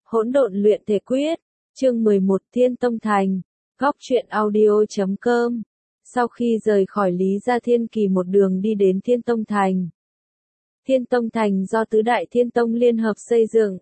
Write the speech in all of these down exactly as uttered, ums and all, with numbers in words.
Hỗn độn luyện thể quyết, chương mười một Thiên Tông Thành, góc truyện audio chấm com. Sau khi rời khỏi Lý Gia, Thiên Kỳ một đường đi đến Thiên Tông Thành. Thiên Tông Thành do tứ đại Thiên Tông liên hợp xây dựng.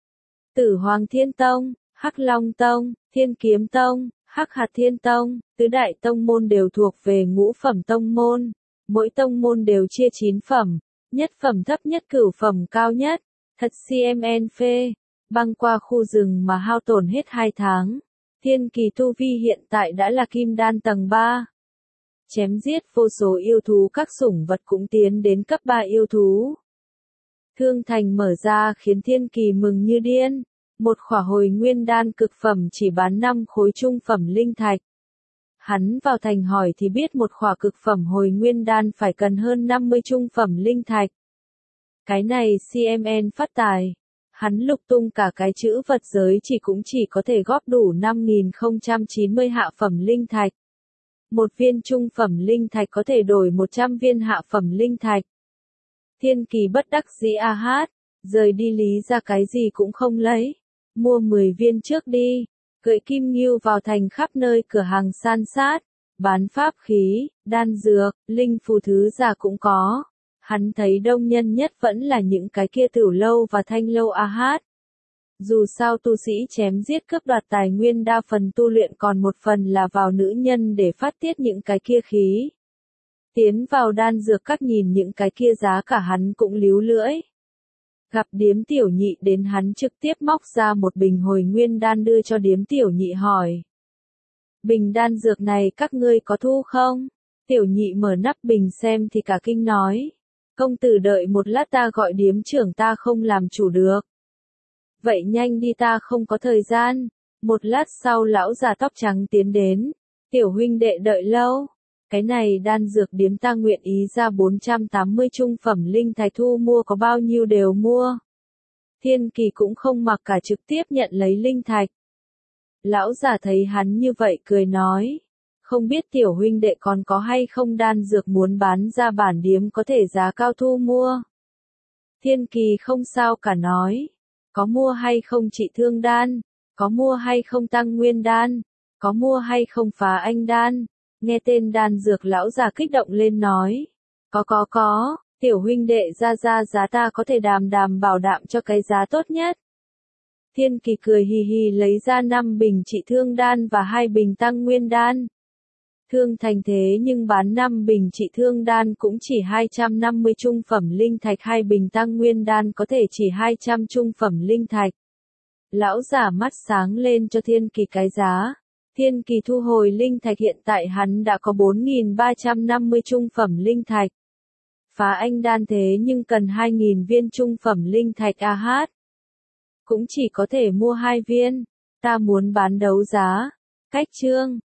Tử Hoàng Thiên Tông, Hắc Long Tông, Thiên Kiếm Tông, Hắc Hạt Thiên Tông, tứ đại tông môn đều thuộc về ngũ phẩm tông môn. Mỗi tông môn đều chia chín phẩm, nhất phẩm thấp nhất, cửu phẩm cao nhất. Thật cm phê, băng qua khu rừng mà hao tổn hết hai tháng. Thiên Kỳ tu vi hiện tại đã là kim đan tầng ba. Chém giết vô số yêu thú, các sủng vật cũng tiến đến cấp ba yêu thú. Thương thành mở ra khiến Thiên Kỳ mừng như điên. Một khỏa hồi nguyên đan cực phẩm chỉ bán năm khối trung phẩm linh thạch. Hắn vào thành hỏi thì biết một khỏa cực phẩm hồi nguyên đan phải cần hơn năm mươi trung phẩm linh thạch. Cái này cm phát tài. Hắn lục tung cả cái chữ vật giới chỉ cũng chỉ có thể góp đủ năm nghìn không trăm chín mươi hạ phẩm linh thạch. Một viên trung phẩm linh thạch có thể đổi một trăm viên hạ phẩm linh thạch. Thiên Kỳ bất đắc dĩ a hát, rời đi Lý Gia cái gì cũng không lấy. Mua mười viên trước đi, cưỡi kim ngưu vào thành, khắp nơi cửa hàng san sát, bán pháp khí, đan dược, linh phù thứ già cũng có. Hắn thấy đông nhân nhất vẫn là những cái kia tiểu lâu và thanh lâu a hát. Dù sao tu sĩ chém giết cướp đoạt tài nguyên đa phần tu luyện, còn một phần là vào nữ nhân để phát tiết những cái kia khí. Tiến vào đan dược các, nhìn những cái kia giá cả hắn cũng líu lưỡi. Gặp Điếm Tiểu Nhị đến, hắn trực tiếp móc ra một bình hồi nguyên đan đưa cho Điếm Tiểu Nhị hỏi. Bình đan dược này các ngươi có thu không? Tiểu Nhị mở nắp bình xem thì cả kinh nói. Công tử đợi một lát, ta gọi điếm trưởng, ta không làm chủ được. Vậy nhanh đi, ta không có thời gian. Một lát sau lão già tóc trắng tiến đến. Tiểu huynh đệ đợi lâu. Cái này đan dược điếm ta nguyện ý ra bốn trăm tám mươi trung phẩm linh thạch, thu mua có bao nhiêu đều mua. Thiên Kỳ cũng không mặc cả, trực tiếp nhận lấy linh thạch. Lão già thấy hắn như vậy cười nói. Không biết tiểu huynh đệ còn có hay không đan dược muốn bán ra bản điếm có thể giá cao thu mua. Thiên Kỳ không sao cả nói. Có mua hay không trị thương đan? Có mua hay không tăng nguyên đan? Có mua hay không phá anh đan? Nghe tên đan dược lão già kích động lên nói. Có có có, tiểu huynh đệ ra ra giá, ta có thể đàm đàm bảo đảm cho cái giá tốt nhất. Thiên Kỳ cười hì hì lấy ra năm bình trị thương đan và hai bình tăng nguyên đan. Thương thành thế nhưng bán năm bình trị thương đan cũng chỉ hai trăm năm mươi trung phẩm linh thạch, hai bình tăng nguyên đan có thể chỉ hai trăm trung phẩm linh thạch. Lão giả mắt sáng lên cho Thiên Kỳ cái giá. Thiên Kỳ thu hồi linh thạch, hiện tại hắn đã có bốn nghìn ba trăm năm mươi trung phẩm linh thạch. Phá anh đan thế nhưng cần hai nghìn viên trung phẩm linh thạch a hát. Cũng chỉ có thể mua hai viên. Ta muốn bán đấu giá. Cách chương